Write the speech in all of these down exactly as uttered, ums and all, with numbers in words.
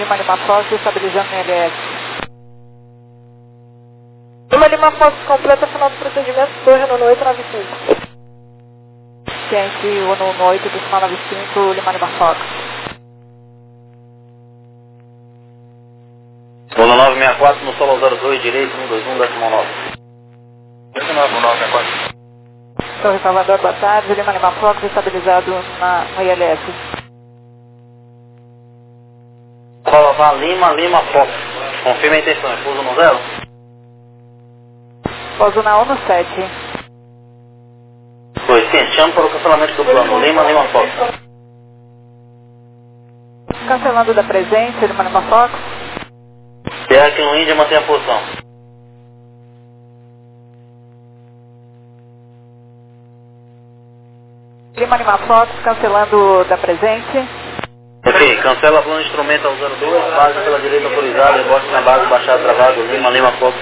Lima Lima Fox, estabilizando no L S. Lima Lima Fox, completa final do procedimento, torre no oito nove cinco. Ciente, Uno no oito, decimal nove cinco, Lima Lima Fox. Uno nove seis quatro, no solo zero dois, direito, um dois um, décimo nove. dezenove, nove seis quatro. Torre Salvador, boa tarde, Lima Lima Fox, estabilizado na, no I L S. Colocar Lima, Lima Fox. Confirma a intenção, é pouso no zero? Pouso na um no sete. Pois sim, chama para o cancelamento do plano, Lima, Lima Fox. Cancelando da presença, Lima Lima Fox. Terra aqui no Índia, mantém a posição. Lima Lima Fox, cancelando da presente. Ok, cancela plano instrumental zero dois, base pela direita autorizada, rebote na base, baixado, travado, Lima, Lima Fox.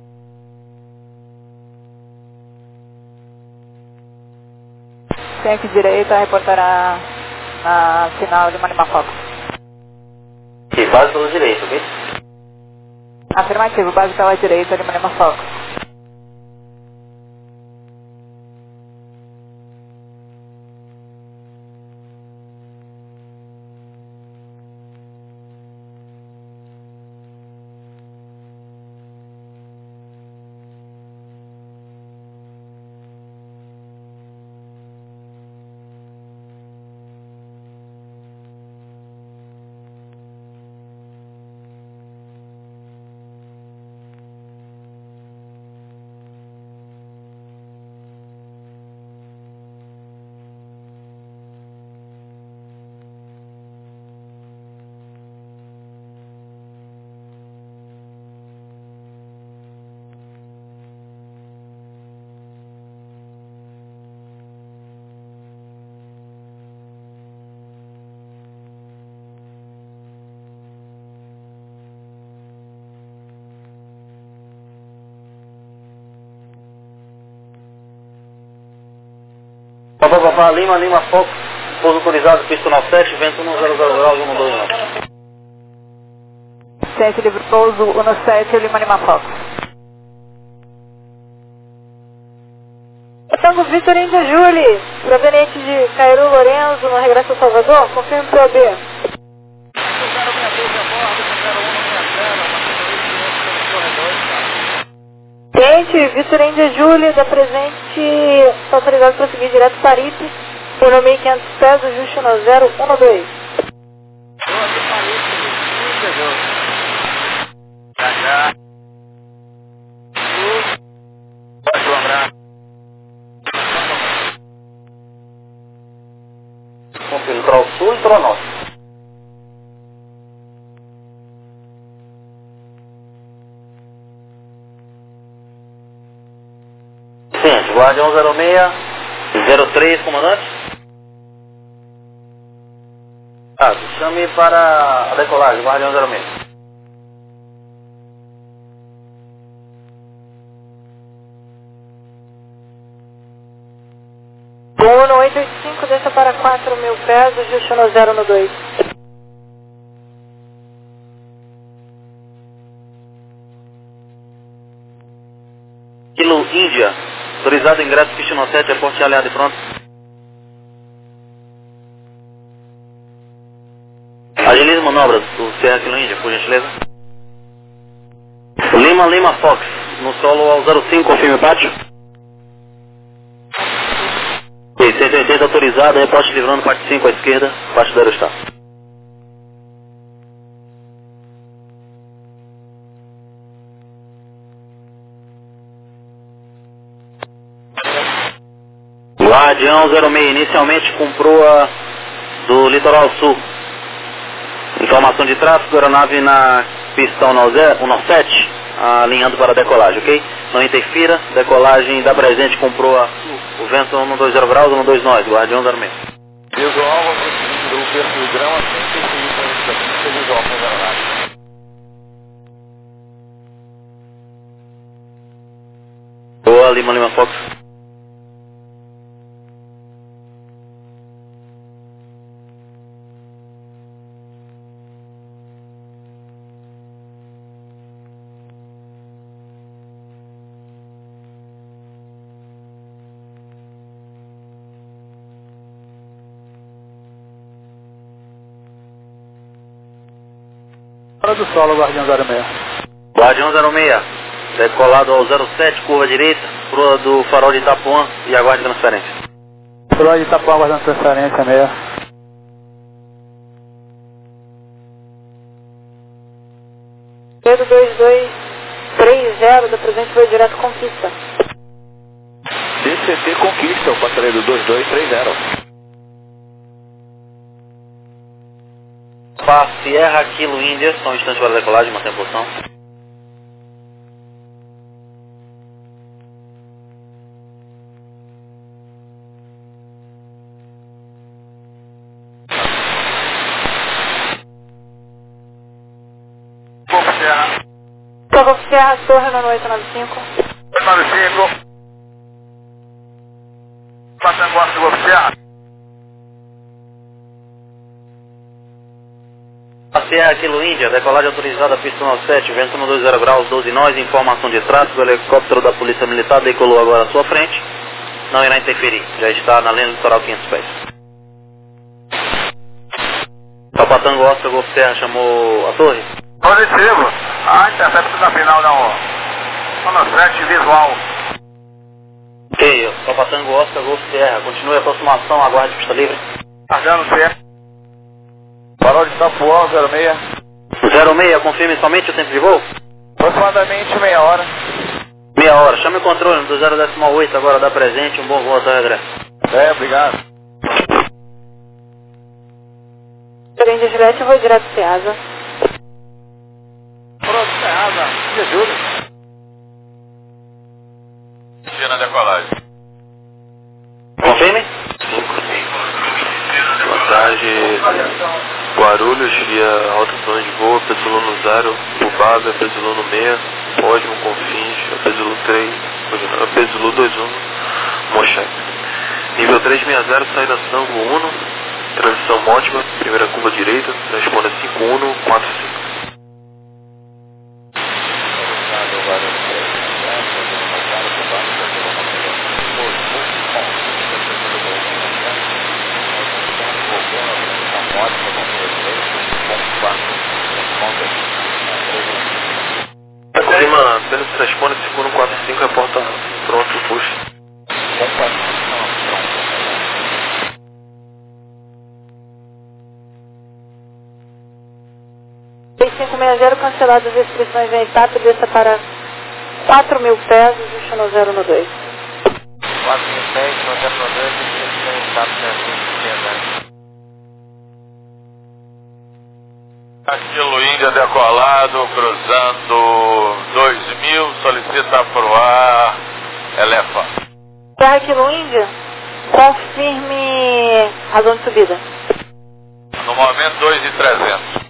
Ciente direita, reportará na final Lima Lima Fox. Ok, base pela direita, ok? Afirmativo, base pela direita, Lima Lima Fox. Papá, papá, Lima, Lima Fox, pouso autorizado, pista nove sete, vento um zero zero graus, um dois nove. Ciente livre pouso, um no sete, Lima Lima Fox. Tango Vitor Índia Júlia, proveniente de Cairu Lourenço, no regresso a Salvador, confirme P O B. Ciente, Vitor Índia Júlia, da presente, está autorizado para seguir direto para Paripe, por no mil e quinhentos pés, ajuste no zero um dois. Confirma, para o sul e para o norte. Ciente, Guardião zero seis, zero três, comandante. Ah, chame para a decolagem, Guardião zero seis. Um no oito oito cinco, deixa para quatro mil pés, ajuste no zero no dois. Kilo Índia, autorizado ingresso, pista no sete, aporte aliado e pronto. Agilize manobras do Serra Kilo Índia, por gentileza. Lima, Lima Fox, no solo ao zero cinco, confirme o pátio. Ok, cento e oitenta autorizado, reporte livrando, parte cinco à esquerda, parte do aerostático. Guardião zero seis, inicialmente com proa do litoral sul. Informação de tráfego, aeronave na pista um nove sete, alinhando para a decolagem, ok? Não interfira, decolagem da presente com proa sul. O vento um dois zero graus, um dois nove, Guardião zero seis. Visual, vou conseguir do berço do grão assim que seguir para o visual para a aeronave. Boa, Lima, Lima Fox. Fora do solo, Guardião zero seis. Guardião zero seis, decolado ao zero sete, curva direita, proa do farol de Itapuã e aguarde transferência. Farol de Itapuã, aguardando transferência meia. Pedro dois dois três zero, da presente foi direto Conquista. D C T Conquista, o patrulheiro dois dois três zero. Pá, Sierra Kilo Índia, só um instante para a decolagem, mantém a posição. Golfo Serra. Golfo Serra, Torre no oito nove cinco. oito nove cinco. Patanguá do Golfo Serra. A Sierra Kilo Índia, decolagem autorizada, pista nove sete, vento no dois zero graus, doze nós, informação de tráfego, helicóptero da Polícia Militar decolou agora à sua frente, não irá interferir, já está na linha litoral quinhentos pés. Papatango Oscar, Golfo Serra, chamou a torre? Positivo. Ah, intercepto na final da um sete visual. Ok, Papatango Oscar, Golfo Serra, continue a aproximação, aguarde pista livre. Cargando C. Farol de Itapuã, zero seis. zero seis, confirme somente o tempo de voo? Aproximadamente meia hora. Meia hora, chame o controle do zero oito agora, dá presente, um bom voo até o regresso. É, obrigado. Prende Juliette, eu vou direto Ceasa. Pronto, Ceasa, me ajuda. Dia na decolagem. Confirme? Boa tarde, Guarulhos, seria alto plano de voo, Pesulono zero, Ubaba, Pesulono seis, Ótimo, Confins, Pesulo três, Pesulo dois um, Mochek. Nível trezentos e sessenta, saída Sango um, transição ótima, primeira curva direita, responda cinco um quatro cinco. Confirma, apenas responde cinco um quatro cinco, a porta pronto, puxa. seis cinco seis zero, canceladas as restrições em etapa, desça para quatro mil pés, ajuste no zero no dois. quatro mil pés, no zero no dois, restrições em etapa, né? Aquilo Índia decolado, cruzando dois mil, solicita pro ar, Elefa. Terra Kilo Índia, confirme razão de subida. No momento dois mil e trezentos.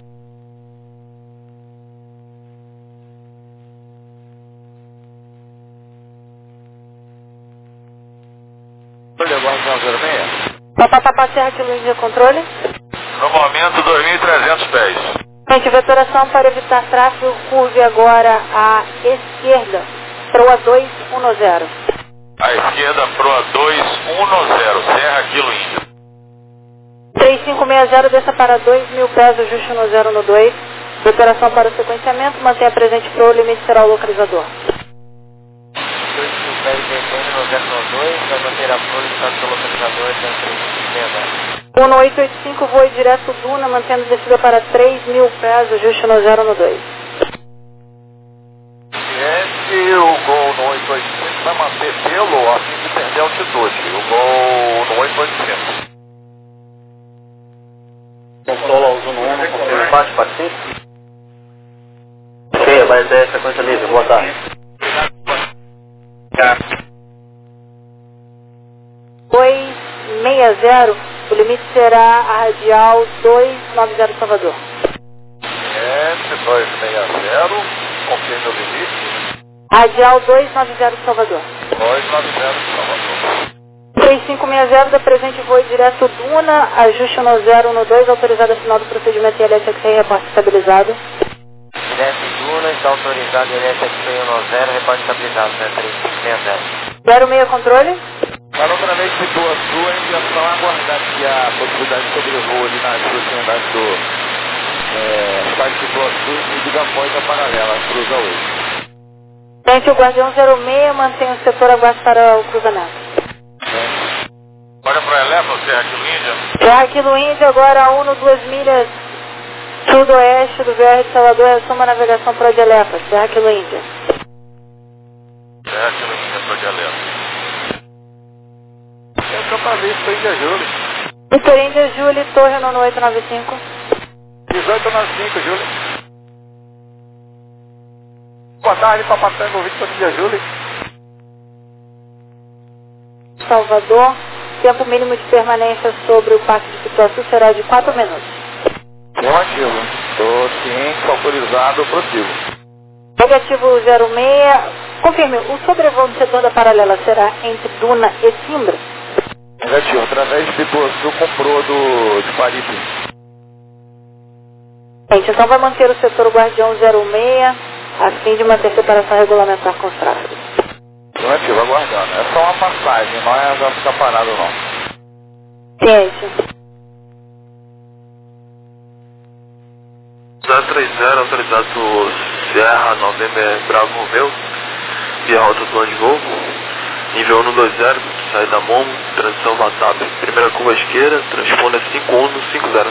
Olha, Guardião zero seis. Papapá, Terra Kilo Índia, controle. No momento dois mil e trezentos pés. Gente, vetoração para evitar tráfego, curve agora à esquerda, proa dois um zero. À esquerda, proa dois um zero, Serra Kilo Índia. três cinco seis zero, desça para dois mil pés, ajuste no zero no dois. Vetoração para o sequenciamento, mantenha presente proa, o limite será o localizador. dois mil pés, descendo no zero no dois, vai manter a proa, limitado pelo localizador, então três cinco seis zero. um oito oito cinco, voe direto Duna, mantendo descida para três mil pés, ajuste no zero no dois. Esse, o gol no oito oito cinco vai manter pelo a fim de perder altitude. O gol no oito oito cinco. Controla o Zuno um, confirma empate, participe. Ok, vai ter sequência livre, boa tarde. dois seis zero, o limite será a radial dois nove zero Salvador. Esse, dois seis zero, confirme o limite. Radial dois nove zero Salvador. dois nove zero, Salvador. três cinco seis zero, da presente voe direto Duna, ajuste no zero no dois, autorizado a final do procedimento I L S X I, reporte estabilizado. Direto Duna, está autorizado I L S X I um zero, reporte estabilizado, né? três cinco seis zero. zero seis controle. Para outra vez que tua sua, a intenção é aguardar aqui a possibilidade de sobrevoo ali nas proximidades do é, parte do sul e diga após a paralela, cruza oito. Gente, o Guardião zero seis mantém o setor aguardo para o cruzamento. Olha para a Elefa, Serra Aquilo Índia. Serra Aquilo Índia, agora Uno, duas milhas sudoeste do V R de Salvador, assuma a navegação para de Elefa, Serra Aquilo Índia. Serra Aquilo Índia, para de Elefa. É só para ver isso, Índia Júlia. Vitor Índia, Júlia, Torre Nono oito nove cinco. dezoito nove cinco, Júlia. Boa tarde, Papatango, Vitor Índia Júlia. Salvador, tempo mínimo de permanência sobre o Parque de Pituaçu será de quatro minutos. Negativo. Estou ciente, autorizado, prossigo. Negativo zero seis. Confirme, o sobrevoo do setor da paralela será entre Duna e Simbra? Negativo. Através de Pituaçu, comprou do, de Paripe. Gente, então vai manter o setor Guardião zero seis, a fim de manter separação regulamentar com os tráfegos. Negativo, aguardando. É só uma passagem, não é já ficar parado não. Ciente. zero três zero, autorizado Serra November Bravo Romeu, via rota do plano de voo, nível um dois zero, saída Momo, transição WhatsApp, primeira curva esquerda, transponder cinco um cinco zero.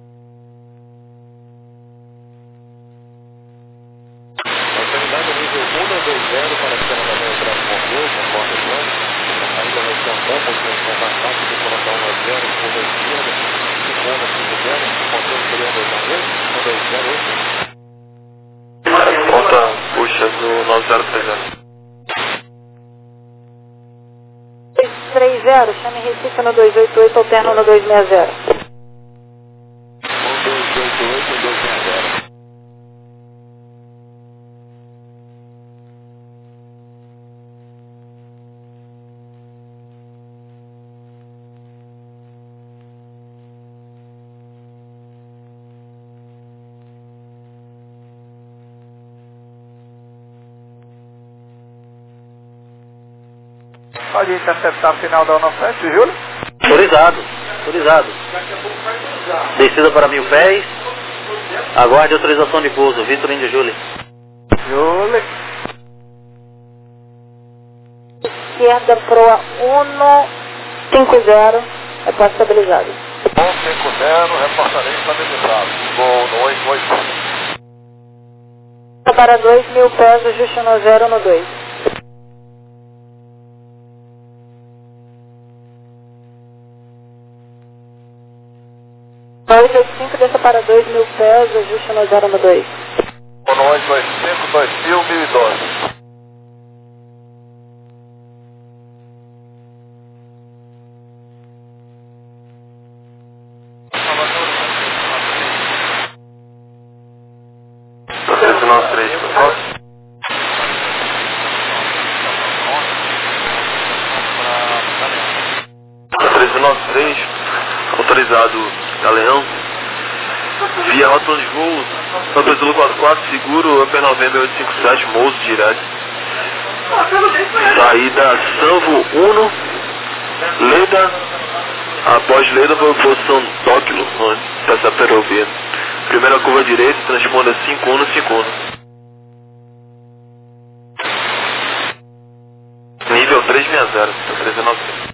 Autoridade nível um dois zero para a Serra November Bravo Romeu, conforme o plano, a saída vai ser Momo, transição WhatsApp, decoração um zero, curva esquerda, cinco um cinco zero, controle seria dois zero oito. Conta puxa do nove zero três zero. três zero, chame Recife no dois oito oito, alterno no dois seis zero. um dois oito oito e dois seis zero. Pode interceptar o final da Uno sete, Júlia. Autorizado, autorizado. Descida para mil pés. Aguarde autorização de pouso. Vitor Índia Júlia. Júlia. Esquerda proa Uno cinco zero, repórter estabilizado. um cinco zero, reportarei estabilizado. Vou no oito oito. Para dois mil pés, ajuste no zero no dois. dois oito cinco, desça para dois mil pés, ajuste no zero no dois. No oito oito cinco, dois mil, mil e doze. treze nove três, por favor. treze nove três, autorizado Galeão, via rota de voo, Santa Zulu quatro quatro, seguro, Upper November oito cinco sete, Mouso direto. Saída Sanvo Uno, Leda, após Leda, vou posição Tóquio, onde está essa ferrovia. Primeira curva direita, transponda cinco um cinco um. Nível três seis zero, treze nove três.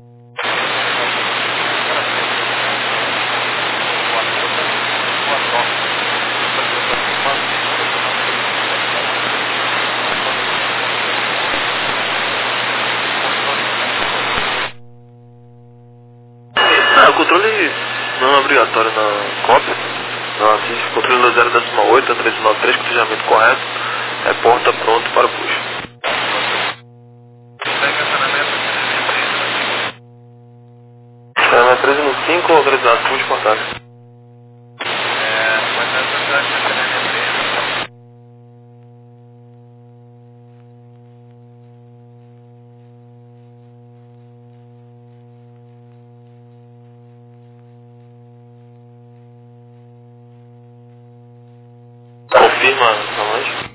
Ah, o controle não é obrigatório na cópia. Não assiste. Controle do zero oito, treze nove três, cotejamento correto. Reporta pronto para o push. É, treze no cinco, autorizado, push contato. Confirma a loja.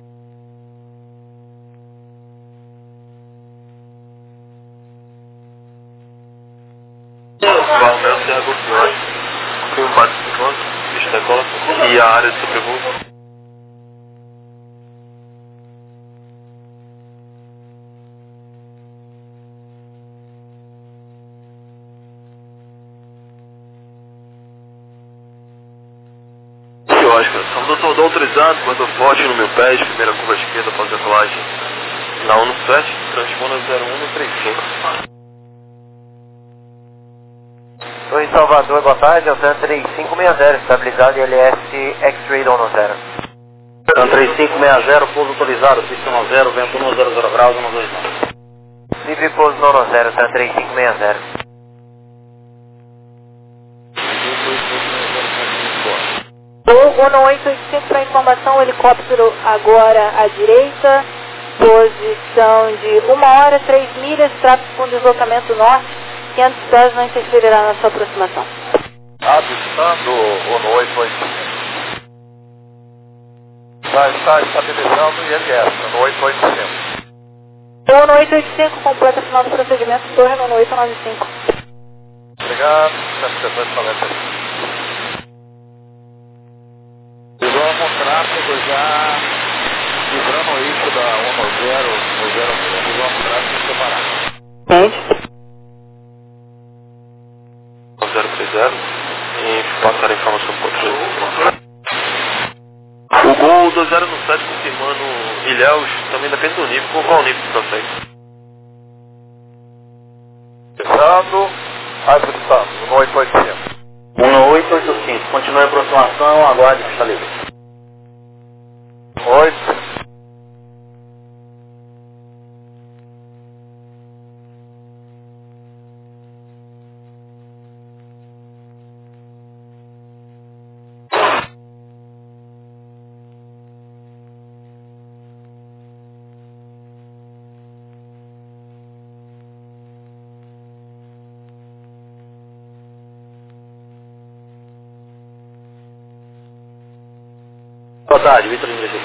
Valmel Serra Golfiões. Confirma o bate cinco, pista decola. E a área de sobrevoo. autorizado, guarda forte no meu pé, primeira curva esquerda após a colagem na um sete, transpona zero um no trinta e cinco. Estou em Salvador, boa tarde, Altan três cinco seis zero, estabilidade L S X-Ray da um zero. Altan três cinco seis zero, pouso autorizado, pista um zero, vento um zero zero graus, um dois nove. Livre pouso no um zero, Altan três cinco seis zero. Uno oito oito cinco para informação, helicóptero agora à direita, posição de uma hora, três milhas, tráfego com deslocamento norte, quinhentos pés não interferirá na sua aproximação. Avistando Uno oito oito cinco. Já está estabilizando I L S, Uno oito oito cinco. Uno oito oito cinco, completa final do procedimento, torre no oito nove cinco. Obrigado, depois falando. Vamos tráfego já livrando o eixo da um zero, um zero seis. Vamos tráfego separado. Gente. um zero três zero e passar a informação para o controle. O Gol dois zero sete confirmando Ilhéus, também depende do nível. Com qual nível você consegue? Pensando, ajustando, Uno oito oito cinco. Uno oito oito cinco, continue a aproximação, aguarde pista livre. oito. Boa tarde, Vitor Ingrid.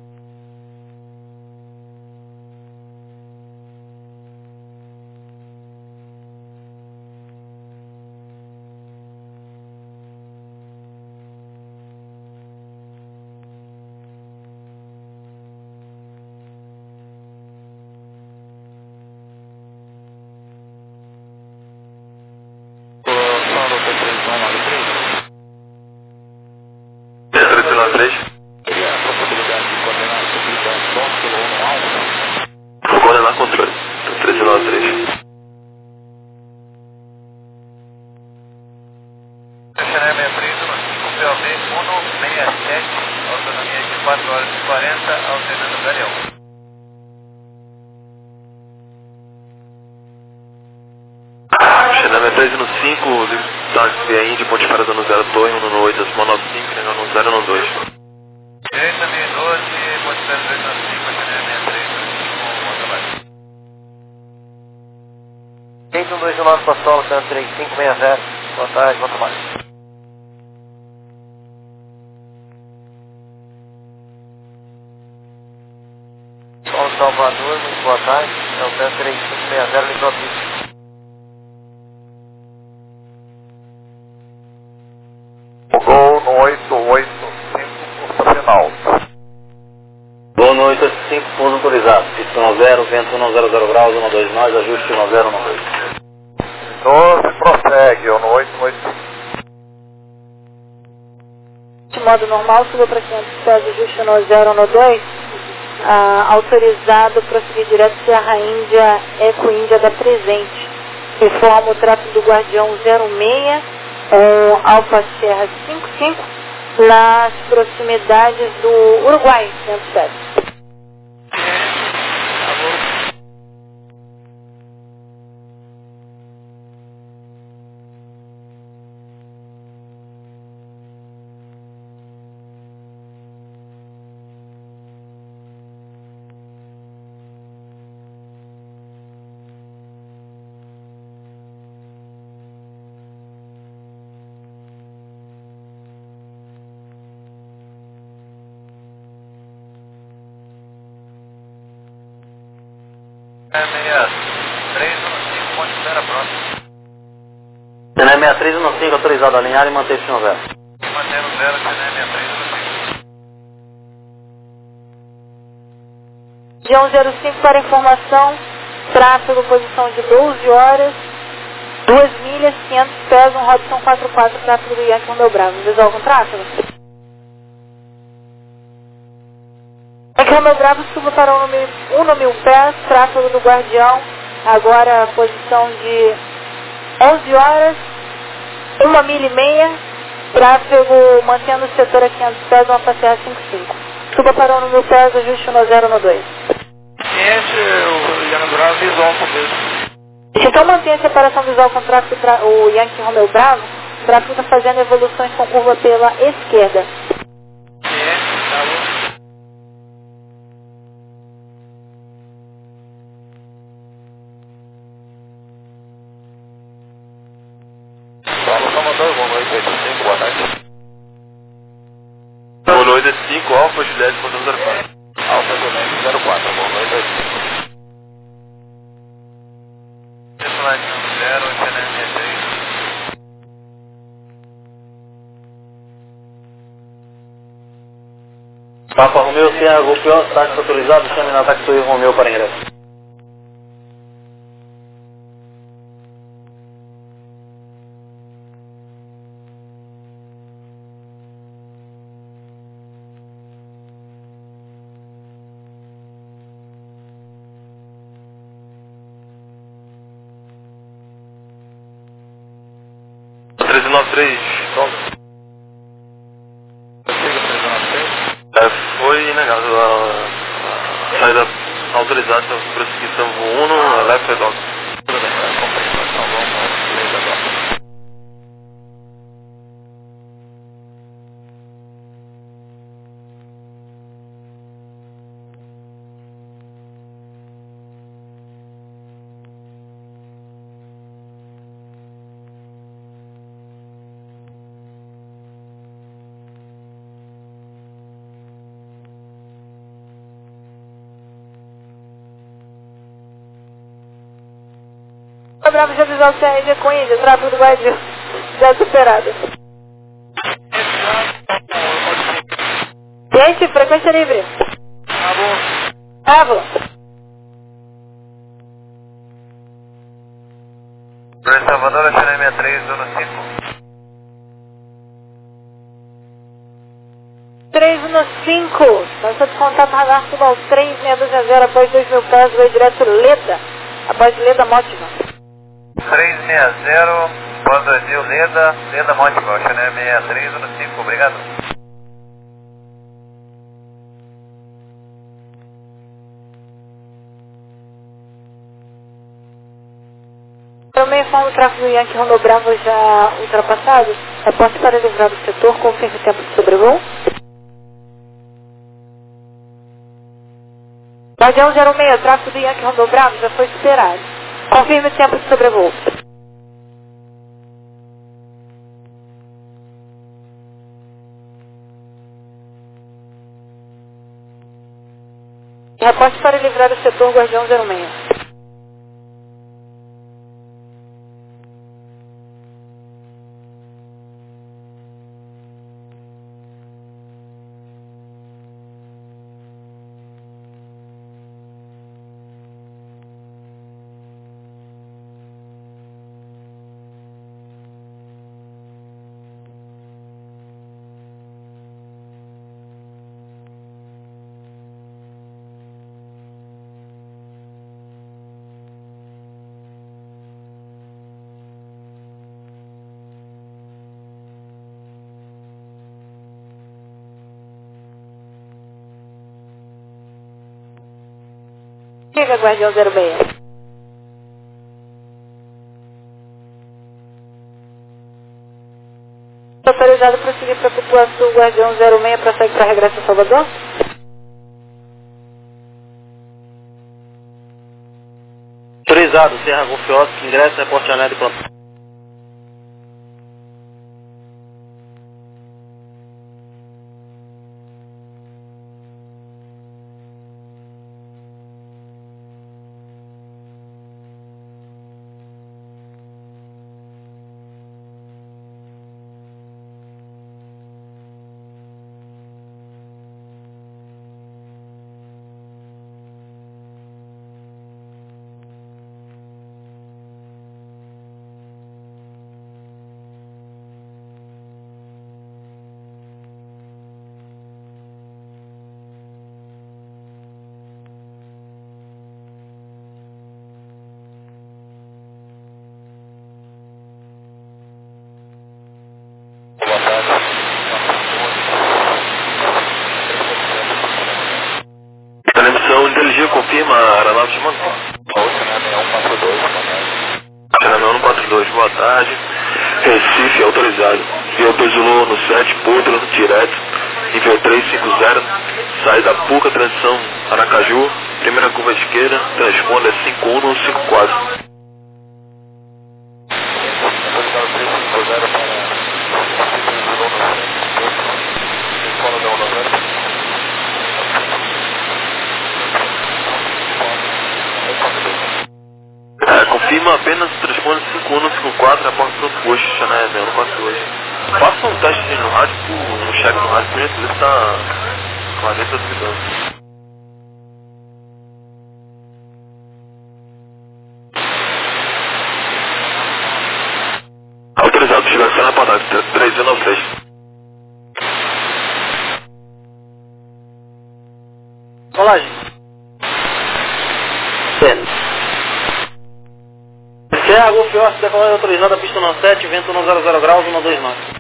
três nove três. Vou coordenar controle. três nove três. C N M três um cinco P O B um seis sete, autonomia de quatro horas e quarenta, alternando Galeão. C N M três um cinco, táxi aí de ponte parada no zero torre, um no oito, acima nove cinco, no zero no dois. Direita meia doze, ponte parada dois nove cinco, C N M três um cinco, volta mais. seis um dois nove Pastola, Altan três cinco seis zero, boa tarde, volta mais. São Salvador, muito boa tarde, Altan três cinco seis zero, livrou a pista. Gol no oito oito cinco, curta final. Gol no oito oito cinco, pouso autorizado, pista um zero, vento um zero zero graus, um dois nove, ajuste um zero um dois. doze, prossegue, Uno oito oito cinco. De modo normal, suba para quinhentos pés, ajuste no zero no dois. Ah, autorizado prosseguir direto Serra Índia, Eco Índia da Presente. Informa o tráfego do Guardião zero seis, um Alfa Serra cinco cinco, nas proximidades do Uruguai, quinhentos pés. C N M três um cinco, ponte zero próximo. C N M três um cinco, autorizado a alinhar e manter o zero. Mantendo zero, C N M três um cinco. Guião zero cinco para informação, tráfego, posição de doze horas, duas milhas, quinhentos pés, um Robson quatro quatro, tráfego do Yankee Romeu Bravo. Visual algum tráfego? Romeu Bravo suba para um no mil pés, tráfego do Guardião, agora posição de onze horas, uma milha e meia, tráfego mantendo o setor a quinhentos pés, uma passear cinco cinco. Suba para um no mil pés, ajuste um zero no dois. Esse, o Yankee Bravo visual com mesmo. Então mantém a separação visual com o, tráfego, o Yankee Romeu Bravo, o tráfego está fazendo evoluções com curva pela esquerda. Esse, tá bom. Fala, Salvador, boa noite, oito cinco, boa tarde. Boa noite, cinco, Alfa Juliette, zero quatro. Alfa Juliette zero quatro, boa noite, oito cinco. zero, oito sessenta e três. Papa Romeu, Sierra Golf Oscar, táxi autorizado, chame na táxi Romeu para ingresso. treze noventa e três, é, foi negado a, a saída autorizada para prosseguição voo um no Left Dog. Tudo bem, tá compreensão, vamos, beleza, agora. O Bravo já avisou o C R G com Índia, tráfego do Guardião, já superado. Gente, frequência livre. Tá bom. Bravo. Por Salvador, China sessenta e três, zona cinco. três no cinco. Passou de contato radar Subal três seis dois zero após dois mil pés, vai direto Leda, após Leda Mótima. três seis zero, após dois mil, Leda, Leda Monteval, China sessenta e três, zona cinco, obrigado. Também informo o tráfego do Yankee Romeu Bravo já ultrapassado. Reporte para livrar do setor, confirme o tempo de sobrevoo. Guardião zero seis, o tráfego do Yankee Romeu Bravo já foi superado. Confirme o tempo de sobrevoo. Reporte para livrar o setor Guardião zero seis. Chega, Guardião zero seis. Autorizado para seguir para a população Guardião zero seis para sair para regresso a Salvador? Autorizado, Serra Golf Oscar, ingresso, reporte anel e pronto. confirma a aeronave de mando. Chanel um quatro dois, boa tarde. Recife, autorizado. Via Pesulô no sete, Potro, direto. Nível trezentos e cinquenta. Saída Puca, transição Aracaju. Primeira curva à esquerda. Transponda cinco um no cinco quatro. Autorizado trezentos e cinquenta para Escola da Onda Verde. É, confirma apenas o transponder cinco um no cinco quatro, a porta do posto, Chanel um quatro dois. Faça um teste no rádio, um cheque no rádio, pra ver se tá com a letra duvidando. Autorizado, chega a ser na parada, três um nove três. Colagem. Certo. Serra Golf Oscar, decolagem autorizada, pista no sete, vento no zero zero graus, um dois nove.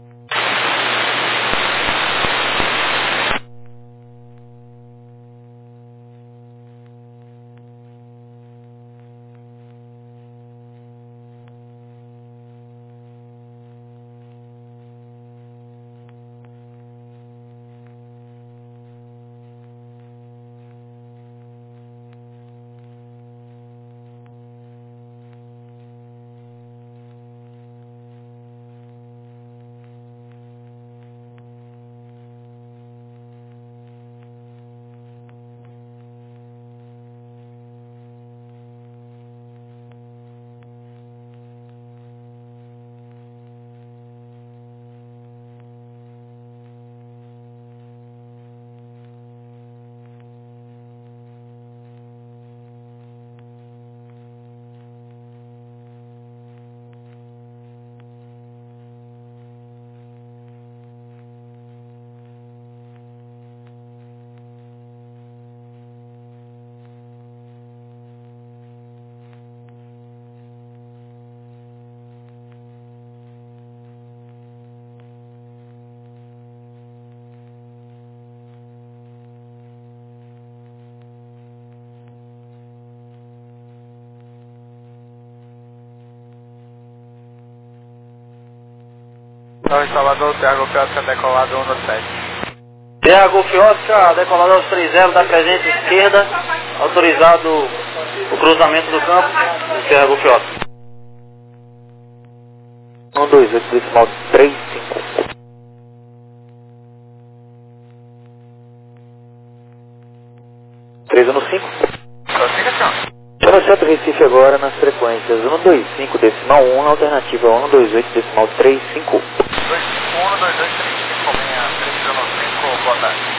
Então, instalador, Serra Golf Oscar, decolado um no sete. Serra Golf Oscar, decolado aos três zero da presente esquerda, autorizado o cruzamento do campo, Serra Golf Oscar. um dois oito, decimal três cinco. três um cinco. Prossiga, senhor. Chama certo Recife agora nas frequências um dois cinco, decimal um, alternativa um dois oito, decimal três cinco. dois cinco um, dois dois três cinco, três um cinco, boa tarde.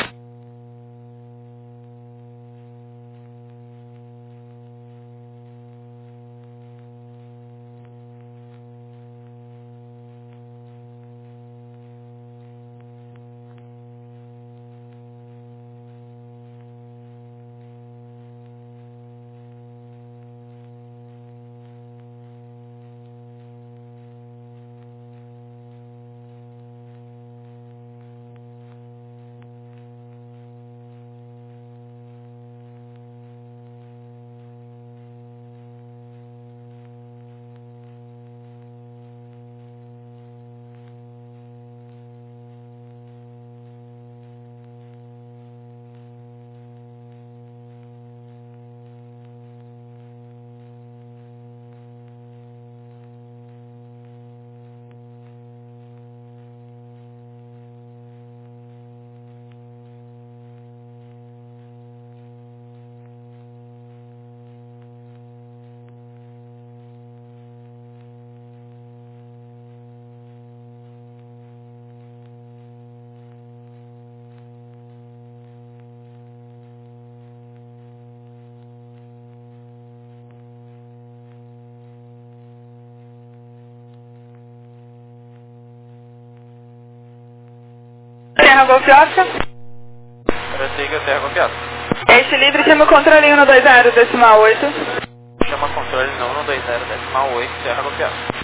Serra Golf Oscar. Prossiga, Serra Golf Oscar. Este livre chama o controle um no dois zero, decimal oito. Chama controle não no dois zero, decimal oito, Serra Golf Oscar.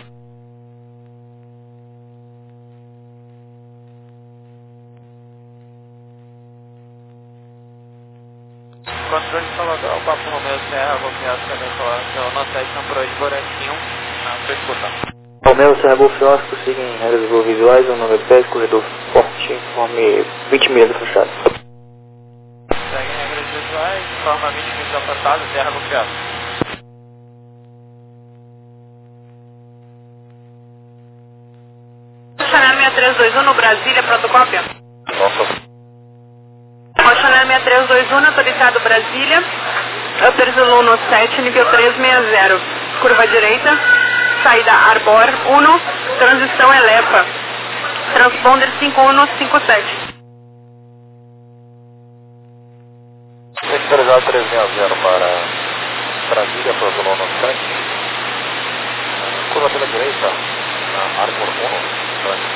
Controle de Salvador, o Papo Romeu Serra, Golf Oscar, decolar, no sete, Campo de Boratinho, na sua escuta. Romeu Serra, Golf Oscar, seguem regras de voo visuais, o nome é corredor forte, informe vinte milhas afastado. Segue regras visuais, forma vinte milhas afastado, Serra, Golf Oscar. Chanel seis três dois um no Brasília, protocópia. Nossa. Chanel seis três dois um, autorizado Brasília, Upper Zulu no sete, nível trezentos e sessenta, curva direita, saída Arbor um, transição Elepa, transponder cinco um cinco sete. Sectorizado trezentos e sessenta para Brasília, para Zulu no sete, curva pela direita, na Arbor um.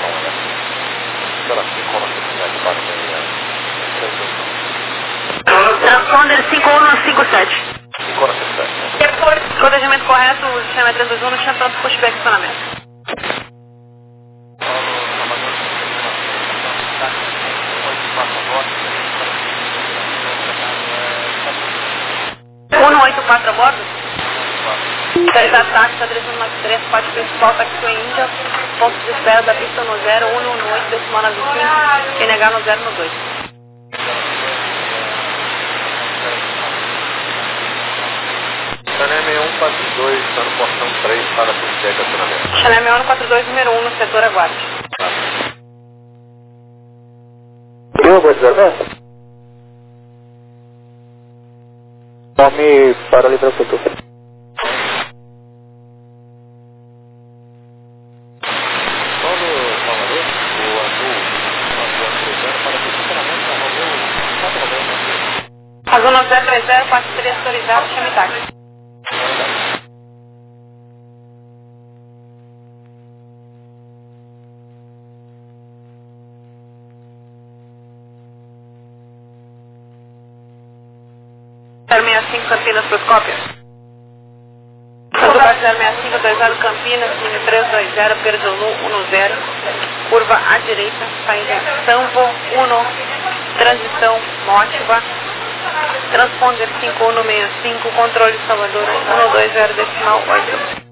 Transponder cinco um cinco sete. Codejamento correto, o sistema trezentos e vinte e um, no chão pronto para pushback estacionamento. cento e oitenta e quatro a bordo? Autoridade táxi, adressando uma três, parte principal, táxi Índia, ponto de espera da pista no zero um no oito, decimal nove cinco, e negar no zero no dois. Chanel seis um quatro dois, está no portão três para pushback estacionamento. Chanel seis um quatro dois, número um, no setor aguarde. Eu, Guarda, nome para livrar o setor. Azul nove zero três zero, quatro três autorizado, chame táxi. zero seis cinco Campinas, Proscópio. Azul zero seis cinco, autorizado Campinas, número trezentos e vinte, Perzolu um zero, curva à direita, saída Sambo um, transição Mótiva, transponder cinco um seis cinco, controle de Salvador um dois zero decimal oito.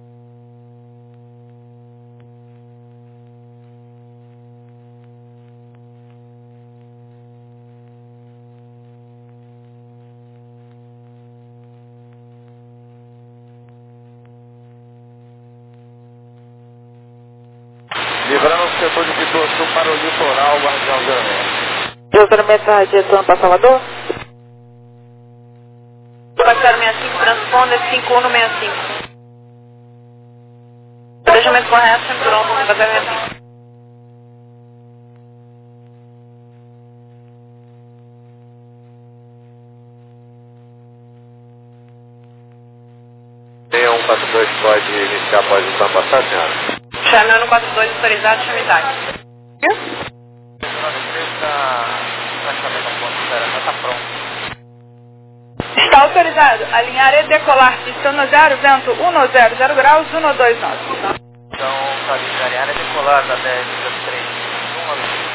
Livrando o setor de Pituaçu para o litoral, Guardião zero seis. Posicionamento da radiação para Salvador? zero seis cinco, transponder cinco um seis cinco. Planejamento correto, cinturão, zero seis cinco. seis um quatro dois pode iniciar, pode então passar, senhora? Chanel quatro dois autorizado, chame táxi. Está autorizado. Alinhar e decolar pista no zero, vento um zero zero graus, um dois nove. Então, alinhar e decolar da dez três um.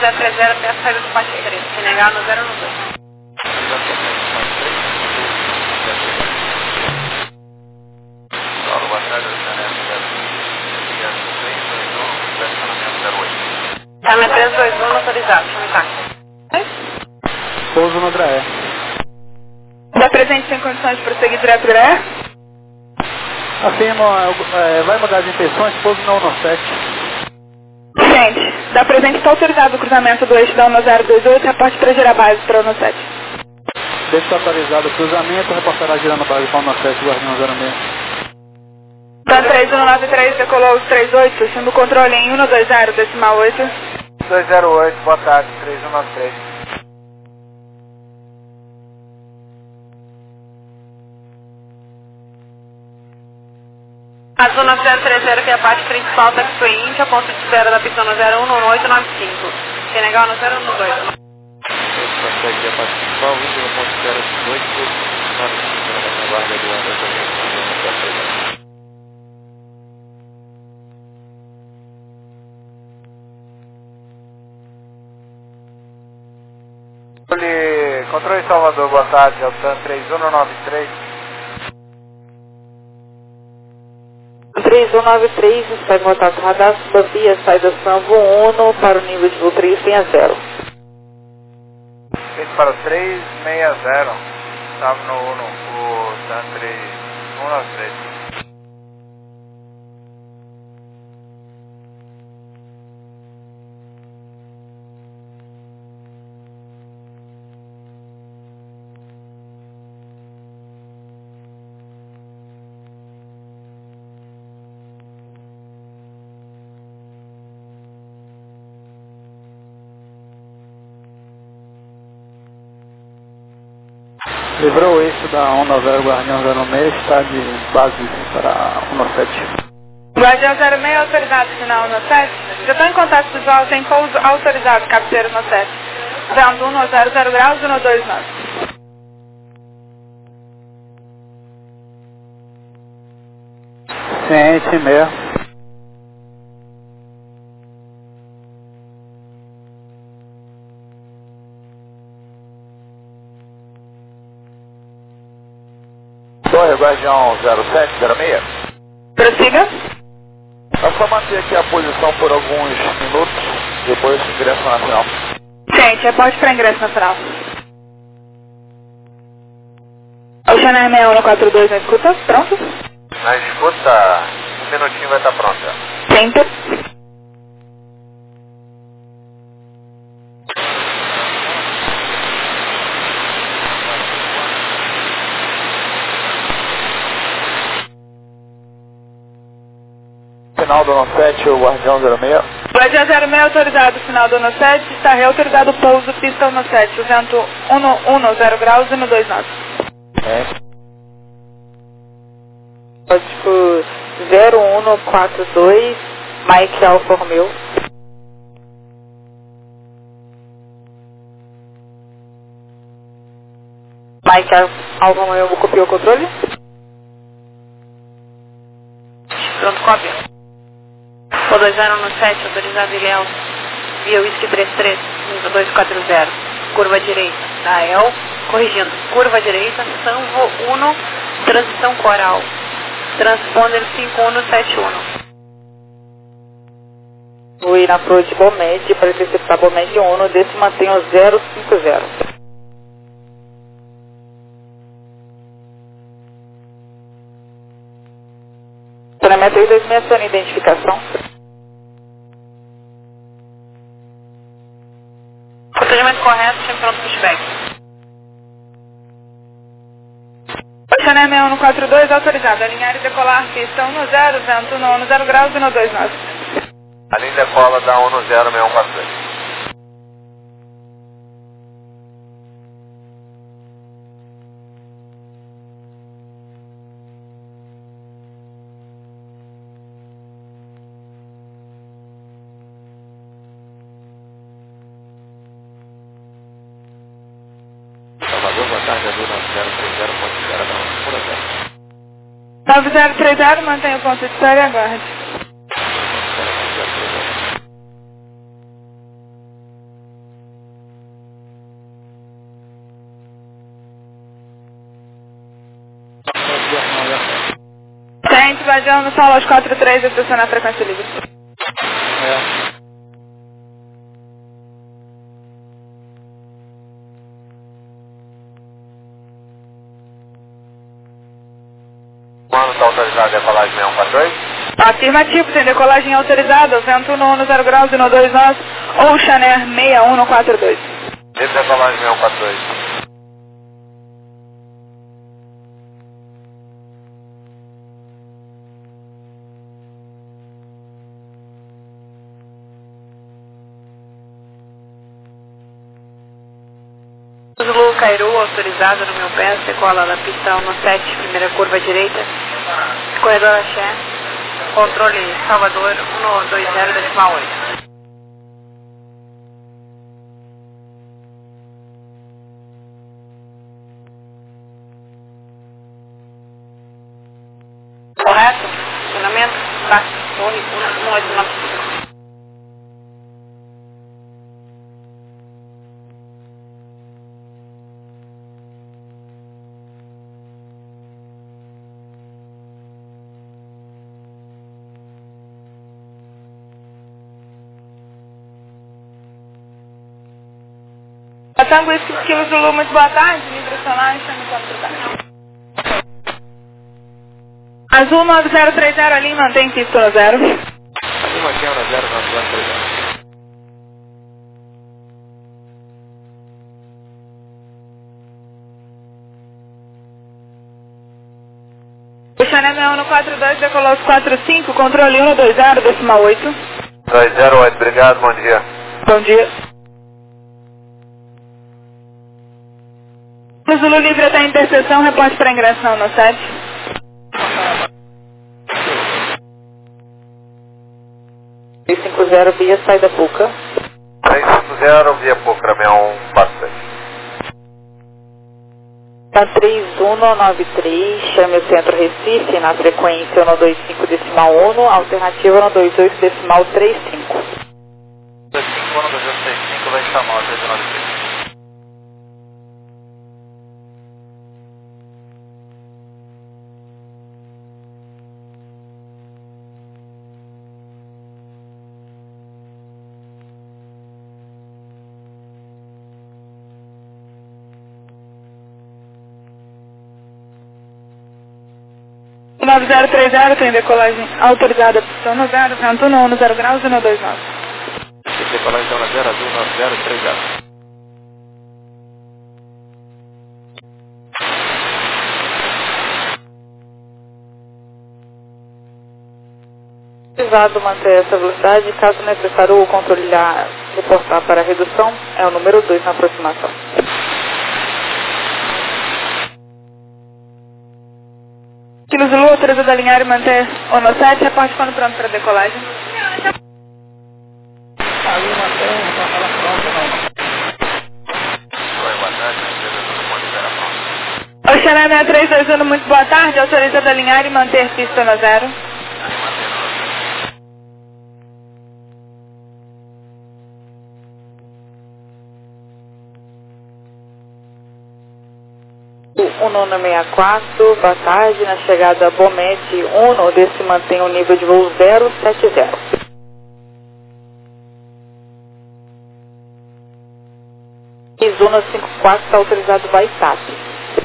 zero três zero, peça saída do parte três. Se negar no zero no dois. Paulo, boa tarde, Janete zero três dois um, estacionamento zero oito. Chame três dois um, autorizado, chame táxi. Pouso no Graé. Da presente sem condições de prosseguir direto Graé? Afirmo, é, vai mudar as intenções, pouso no um sete. Gente, da presente está autorizado o cruzamento do eixo da um zero dois oito, reporte para gerar base para um sete. Deixa estar autorizado o cruzamento, reportará girando base para um sete, Guardião zero seis. Dan três um nove três, decolou os três oito, sendo o controle em um dois zero, decimal oito. dois zero oito, boa tarde, três um nove três. Azul nove zero três zero, que é a parte principal, Taxiway Índia, ponto de espera da pista no zero um no oito nove cinco. Se negar no zero um no dois. Esse aqui é a parte principal, Índia, ponto de espera oito nove cinco, na guarda do ano da gente. Controle Salvador, boa tarde, Altan três um nove três. três um nove três, segue o ataque radar, subia, saída Sambo um para o nível de voo três seis zero. Esse para o três seis zero, estava no Uno, o Dan três um nove três. Livrou o eixo da um nove zero, Guardião zero seis, está de base para um sete. Guardião zero seis, autorizado, sinal um sete. Já estou em contato visual, tem pouso autorizado, cabeceira um sete. Vendo um zero zero graus, um dois nove. Ciente, meia. Torre, Guardião zero sete zero seis. Prossiga. É só manter aqui a posição por alguns minutos, depois ingresso nacional. Gente, reporte para ingresso nacional. Oceaner seis um quatro dois na escuta, pronto? Na escuta, um minutinho vai estar pronta. Tempo. Final do um sete, o Guardião zero seis. Guardião zero seis autorizado, final do um sete, está reautorizado o pouso, pista um sete, o vento um zero graus e um dois nove. É. Código zero um quatro dois, Mike Alfa Romeo. Mike Alfa Romeo, copiou o controle? Pronto, cópia. O dois zero um sete, autorizado Ilhéus, via Whisky três três, nível dois quatro zero, curva direita, da E L, corrigindo, curva direita, Sanvo um, transição coral, transponder cinco um sete um. Vou ir na proa de Bomed para interceptar Bomed um, desse mantenha o zero cinco zero. Treinamento três dois seis, aciona identificação. Procedimento correto, sempre pronto para pushback. Oceaner seis um quatro dois, autorizado, alinhar e decolar, pista um zero, vento um zero graus e um dois nove. A linha decola da um zero seis um quatro dois. Salvador, boa tarde, Azul nove zero três zero, ponto de espera da um zero. nove zero três zero, mantenha o ponto de espera e aguarde. Guardião no São Los quatro três, estacionar a frequência livre. É. Mano, está autorizado a decolagem seis um quatro dois? Afirmativo, tem decolagem autorizada, vento no um zero graus e no dois nós, ou Chaner seis um no quatro dois. Esse decolagem seis um quatro dois. Zulu Cairu, autorizado no meu pé, decola da pista um sete, primeira curva direita, corredor Axé, controle Salvador um dois zero decimal oito. Correto? Funcionamento? Tá. Torre um oito nove cinco. Tango Esquilo Zulu, muito boa tarde, migracional, estamos contra Azul nove zero três zero, ali mantém pista no zero. Ali mantém no zero, nove zero três zero. O Chanel seis um no quatro dois, decolou os quatro cinco, controle um dois zero, decimal oito. dois zero oito, obrigado, bom dia. Bom dia. O Zulu livre até a interseção, reporte para ingresso na um sete. três cinco zero, via saída Puca. três cinco zero, via Puca, seis um quatro seis. Tá três um nove três, chame o centro Recife, na frequência um dois cinco decimal um, alternativa um dois oito decimal trinta e cinco. dois cinco um dois oito três cinco vai chamar o três nove três. nove zero três zero, tem decolagem autorizada, pista no zero, vento no um zero graus e no dois nós. Decolagem zero zero, azul nove zero três zero. Precisado manter essa velocidade, caso necessário o controle irá reportar para a redução, é o número dois na aproximação. Kilo Zulu, autorizado a alinhar e manter o no sete, reporte quando pronto para decolagem. Ali mantém, não está pronto não. O Chanel seis três dois um, muito boa tarde, autorizado a alinhar e manter pista no zero. O Uno seis quatro, boa tarde, na chegada Bomete Uno, desse mantém o nível de voo zero sete zero. Uno cinco quatro está autorizado by T A P.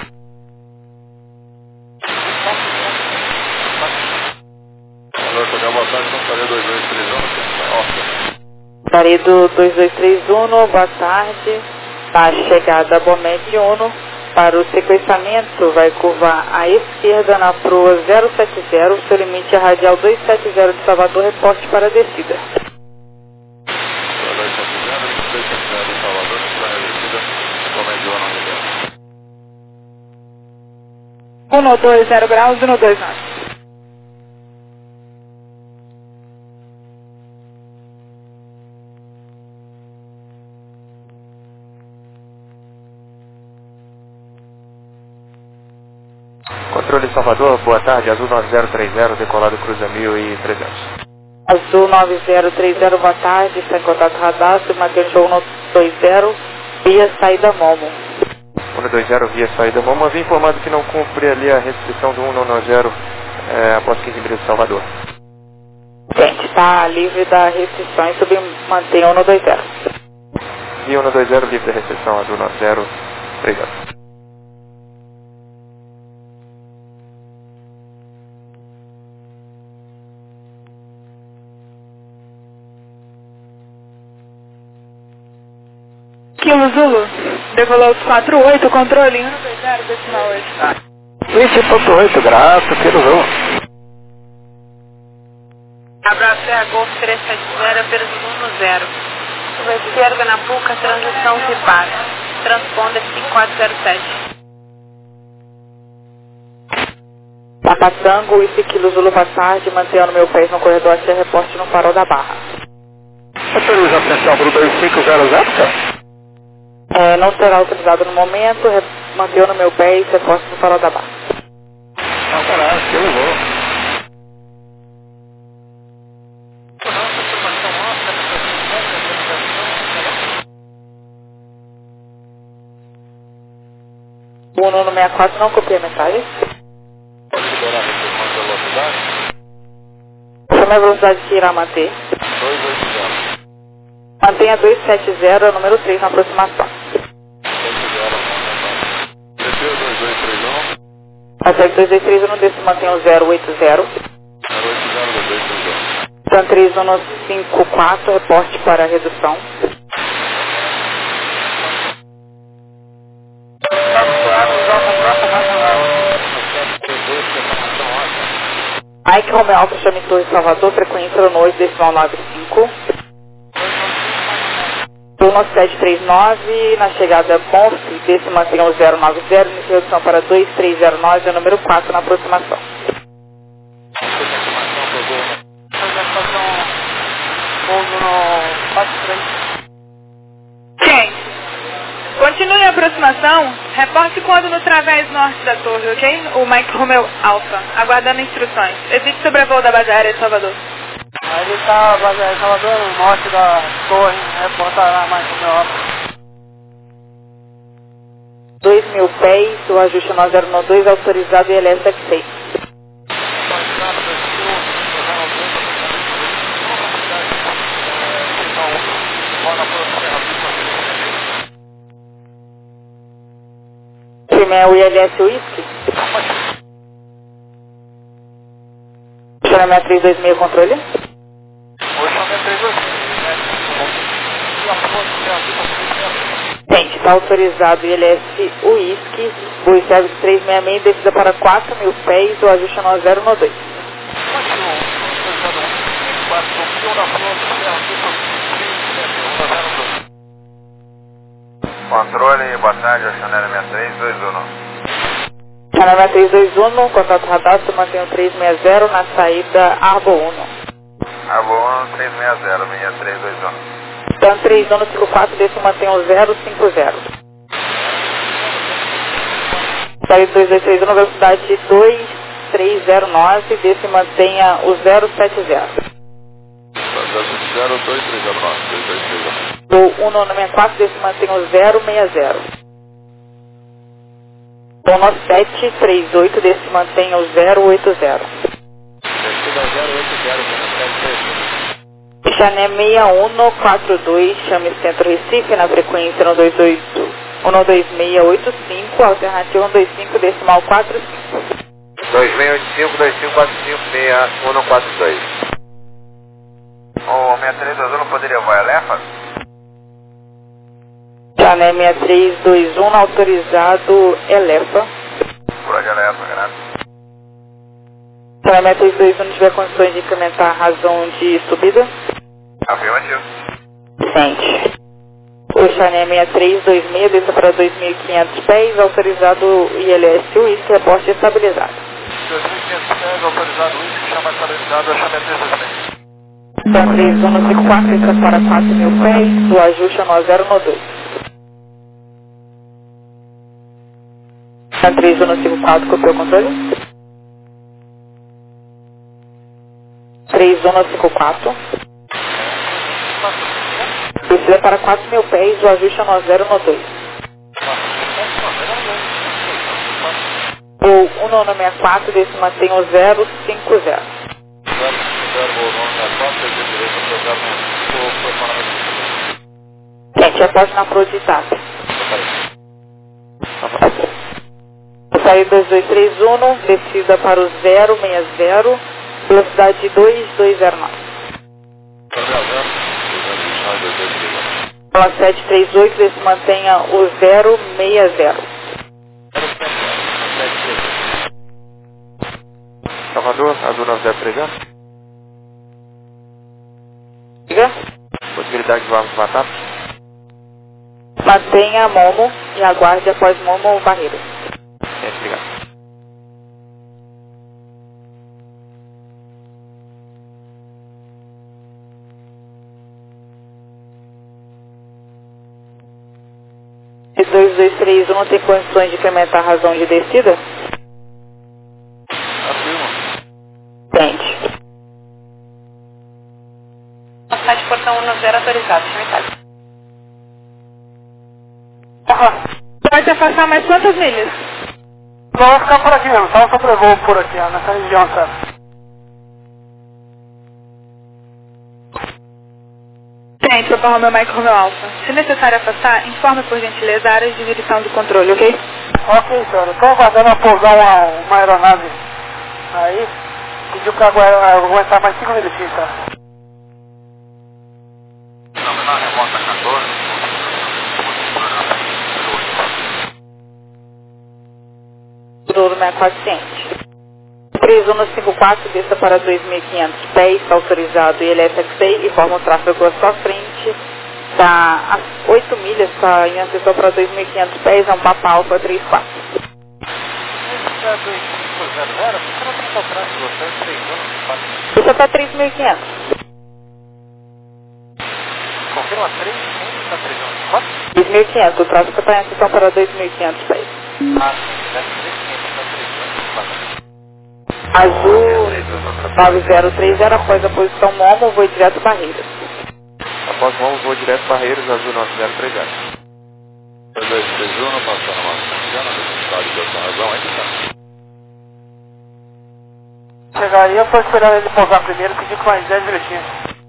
Alô, Coronel, boa tarde, vamos fazer dois dois três um. Laredo dois dois três um, boa tarde, na chegada Bomete Uno, para o sequenciamento vai curvar à esquerda na proa zero sete zero, seu limite é radial duzentos e setenta de Salvador, reporte para a descida. dois sete zero, dois sete zero de Salvador, para a descida, Bomete Uno. um dois zero graus e no dois nós. Controle Salvador, boa tarde, azul nove zero três zero, decolado cruza mil e trezentos. Azul nove zero três zero, boa tarde, está em contato radar, mantém o um dois zero, via saída Momo. um dois zero via saída Momo, havia informado que não cumpre ali a restrição do um nove zero é, após quinze milhas de Salvador. Gente, está livre da restrição e subir, mantém um no dois zero. E um no dois zero, livre da restrição, azul nove zero, três zero. Kilo Zulu, Devolous quatro oito, controle um no dois zero, decimal oito. vinte ponto oito, graças, Kilo Zulu. Abraço é a Golf trezentos e setenta, Pedro um no zero. Curva esquerda na Puca, transição de par. Transponder cinco quatro zero sete. Papa Tango, Whisky Kilo Zulu Passagem, mantenha no meu pé no corredor até reporte no farol da Barra. Autoriza atenção para o dois cinco zero zero, cara? É, não será autorizado no momento, mantenha no meu pé e reporte no farol da Barra. Não, caralho, Kilo Zulu. O Nuno sessenta e quatro não copia a mensagem. Pode liberar a restrição de velocidade? Chama a velocidade que irá manter. dois oito zero. Mantenha dois sete zero, é o número três na aproximação. Desceu dois dois três um. Até dois dois três um, desse mantenha o zero oito zero. zero oito zero, dois dois três um. Então três um cinco quatro, reporte para a redução. Mike Romeo Alfa, chame Torre Salvador, frequência no oito, decimal nove cinco. um sete três nove, na chegada Conf, desse mantenha o zero nove zero, inicia redução para dois três zero nove, é o número quatro na aproximação. Quem? Continue a aproximação, reporte quando no través norte da torre, ok? O Mike Romeo Alpha, aguardando instruções. Evite sobrevoo da base aérea de Salvador. Ele está baseado em Salvador, no norte da torre, reportará mais o meu Alpha. dois mil pés, o ajuste nove zero nove dois, autorizado I L S setenta e seis. Time é o I L S Whisky. Chama três dois seis, controle. Gente, está autorizado I L S Whisky, Boa Service três seis seis, descida para quatro mil pés, o ajuste nove zero nove dois. Controle, boa tarde, Chanel sessenta e três dois um. Chanel três dois um, contato radar, mantém o três seis zero na saída Arbo um. Arbo um, três seis zero, sessenta e três dois um. Então três um cinco quatro, desse mantém o zero cinco zero. Saída dois dois três um, velocidade dois três zero nove, desse mantenha o zero sete zero. zero dois três zero nove, dois dois três um. O um nove quatro, desse mantém o zero seis zero. um sete três oito, desse mantém o zero oito zero. Chané seis um quatro dois, chame Centro Recife na frequência no dois dois um dois seis oito cinco, alternativa um dois cinco, decimal quatro cinco. dois seis oito cinco, dois cinco quatro cinco, seis um quatro dois. O sessenta e três dois um não poderia voar Elefa? Chané seis três dois um, autorizado Elefa. Por de Elefa, graças. Chané seis três dois um, não tiver condições de incrementar a razão de subida? Afirmativo. Sente. O Chané seis três dois seis, desça para dois mil e quinhentos pés, autorizado I L S Whisky, reporte estabilizado. dois mil e quinhentos pés, autorizado Whisky, chama estabilizado, a Chané três dois seis. Então três um cinco quatro, desça para quatro mil pés, o ajuste é nove zero nove dois. Então três um cinco quatro, copiou o controle? três um cinco quatro. Descida para quatro mil pés, o ajuste é nove zero nove dois. O um nove seis quatro, desse mantém o zero cinco zero. zero cinco zero, voo nove seis quatro, desde direita para zero cinco. Gente, após na Pro de Itata. Saí dois dois três um, descida para o zero seis zero, velocidade dois dois zero nove. sete três oito, desse mantenha o zero seis zero. Salvador, Azul nove zero três zero. Diga. Possibilidade de voarmos Batata? Mantenha Momo e aguarde após Momo Barreiras. É, obrigado. dois dois três um tem condições de incrementar a razão de descida? Afirma. Tente. Site portão um zero autorizado, chama Itália. Pode afastar mais quantas milhas? Não, vou ficar por aqui mesmo, só um sobrevoo por aqui, ó, nessa região, sabe? Gente, eu barro meu Mike Romeo Alpha. Se necessário afastar, informe por gentileza a área de direção de controle, ok? Ok, senhora. Estou aguardando a pousar uma, uma aeronave aí. Pediu para aguentar mais cinco minutinhos, tá? Terminal remota quatorze. Douro sessenta e quatro ciente. três um cinco quatro, desça para dois mil e quinhentos pés, está autorizado I L S X E e forma o tráfego à sua frente. Está a oito milhas, está em acessão para dois mil e quinhentos pés, é um Papa Alfa trinta e quatro. Esse é dois cinco zero zero, por que não tem contrato de vocês? três anos, Isso está três mil e quinhentos. confirma três, está três anos, quatro? dois mil e quinhentos, o tráfego está em acessão para dois mil e quinhentos pés. Ah, sim, deve ser três mil e quinhentos, está três anos, quatro. Azul nove zero três zero, após a posição Momo, voo direto Barreiras. Após Momo, voo direto Barreiras, Azul nove zero três zero. dois dois três um, passando uma funciona, necessidade de outra razão, aí tá. Chegaria, eu estou esperando ele pousar primeiro, pedi com mais dez minutinhos.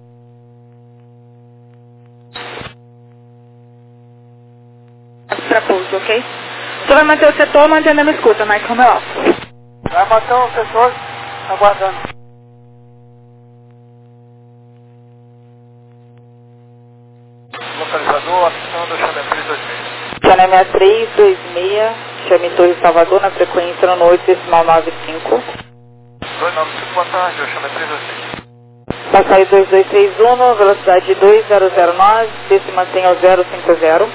Para pouso, ok? Você vai manter o setor mantendo a minha escuta, Mike Romeo Alpha. Vai manter o setor aguardando. Localizador, ação do Chame três dois seis. Chame três dois seis, chame Torre Salvador na frequência no oito decimal nove cinco. dois nove cinco, boa tarde, eu chamo três dois seis. Passai dois dois três um, velocidade dois zero zero nove, desse mantenha o zero cinco zero.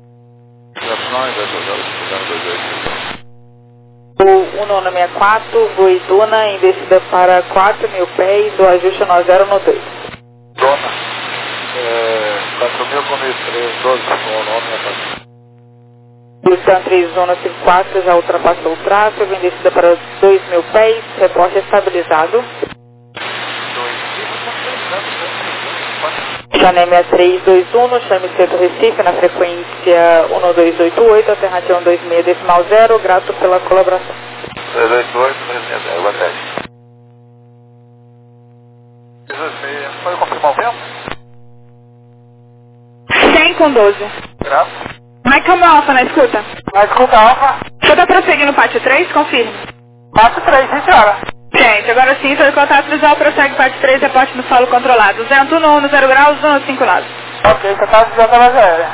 O um nove seis quatro, voe Duna, em descida para quatro mil pés, o ajuste nove zero no dois. Dona, é, quatro mil com mil e três, doze, o nome é para... Luciano três um cinco quatro já ultrapassou o tráfego, em descida para dois mil pés, reporte estabilizado. Chame três dois um, chame Centro Recife na frequência um dois oito oito, alternativa um dois seis decimal zero, grato pela colaboração. três oito oito, três seis zero, boa tarde. Você pode confirmar o tempo? cem com doze. Grato. Mike Romeo Alpha na escuta. Na escuta, Alfa. Você está prosseguindo pátio três? Confirme. Passo três, sim, senhora. Gente, agora sim, seu contato visual prossegue parte três, reporte no solo controlado. duzentos um no zero graus, zona cinco lados. Ok, você está avisando a base aérea.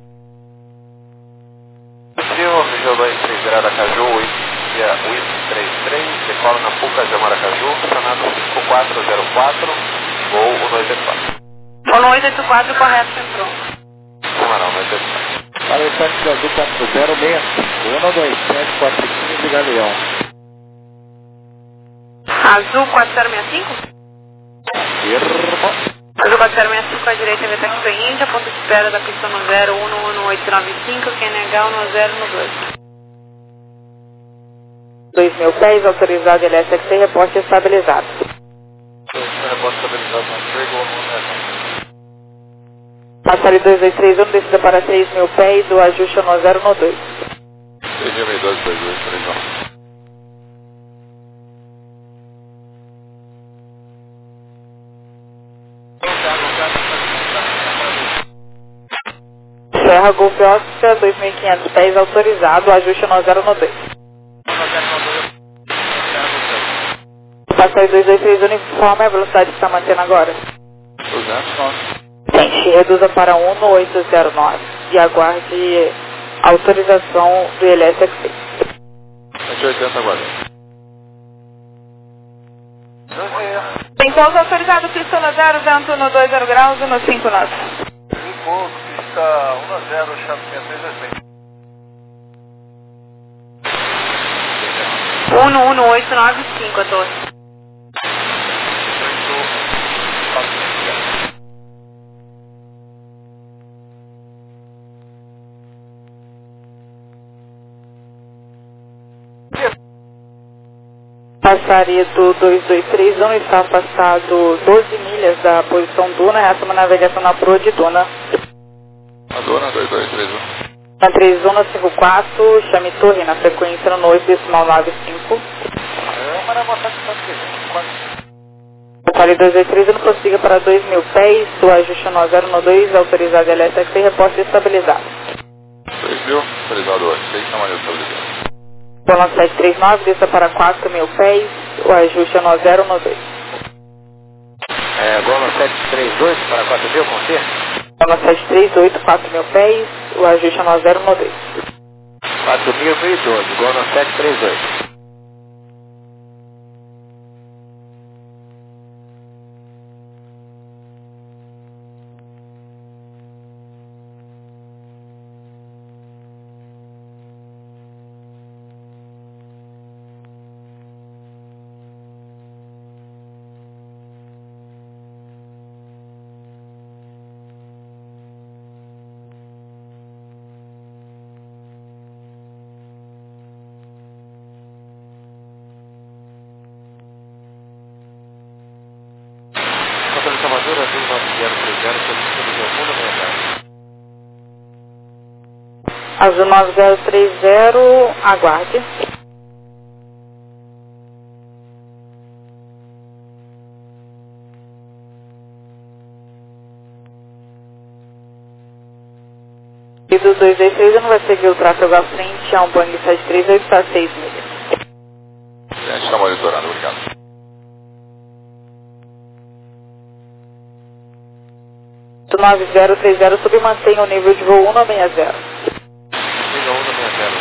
Positivo, Vigil dois três zero Aracaju, oito três três, decola na Puca de Maracaju, estacionado cinco quatro zero quatro, voo um dois oito quatro. Voo no oito oito quatro, correto, entrou. Camarão, dois oito quatro. Alexandre Azul quatro zero seis cinco, um dois sete quatro cinco, Galeão. Azul quatro zero seis cinco? Firma. Azul quatro zero seis cinco, à direita, Vetax foi Índia, ponto de espera da pista no zero um um oito nove cinco, Q N H no zero no dois. dois mil pés, autorizado L S X C, reporte estabilizado. Reporte estabilizado no trigo, no Passare dois dois três um, descida para três mil pés, o ajuste no zero no dois. três mil e doze, dois dois três um. Sierra Golf Oscar, dois mil e quinhentos pés autorizado, ajuste no zero no dois. Passagem dois dois três uniforme, a velocidade que está mantendo agora? duzentos e nove. Gente, reduza para um no oito zero nove e aguarde autorização do L S X C. cento e oitenta agora. Tem pouso autorizado, pista no zero, vento no dois zero graus, no cinco nove. Tem pouso, pista um a zero, chave seis três dois seis. um no um no oito nove cinco, a torre. Passaria do dois dois três um, está afastado doze milhas da posição Duna, resta uma navegação na proa de Duna. A Duna dois dois três um. Na três um cinco quatro, chame torre na frequência no oito decimal nove cinco. É uma remoção de São Pedro. Falei dois dois três um, prossiga para dois mil pés, o ajuste no zero no dois, autorizado L S X e reposta estabilizado. dois mil, autorizado hoje, seis tamanho estabilizado. Bola sete três nove, desça para quatro mil pés, o ajuste no zero no dois. É, Goma sete três dois para quatro mil, conserto? Bola sete três oito, quatro mil pés, o ajuste no zero no dois. quatro mil, mil e doze, Goma sete três dois. Azul nove zero três zero, aguarde. E do dois dois três não vai seguir o tráfego à frente, é um Boeing sete três oito para seis milhas. A gente está monitorando, obrigado. nove zero três zero, submantenha o nível de voo um nove zero. Liga um nove zero,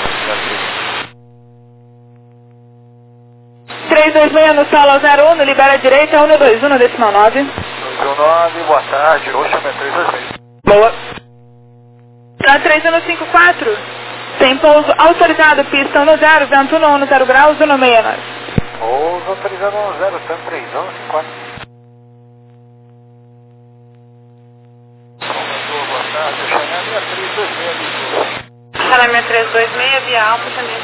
três dois seis no solo zero um, libera a direita, um dois um no decimal nove. dois nove, boa tarde, Ocean três dois seis. Boa. Na três um cinco quatro, tem pouso autorizado, pista um zero, vento no um no zero graus, um no seis nove. Pouso autorizado um zero, tanto três um cinco quatro. Calamia três dois seis, via alfa também.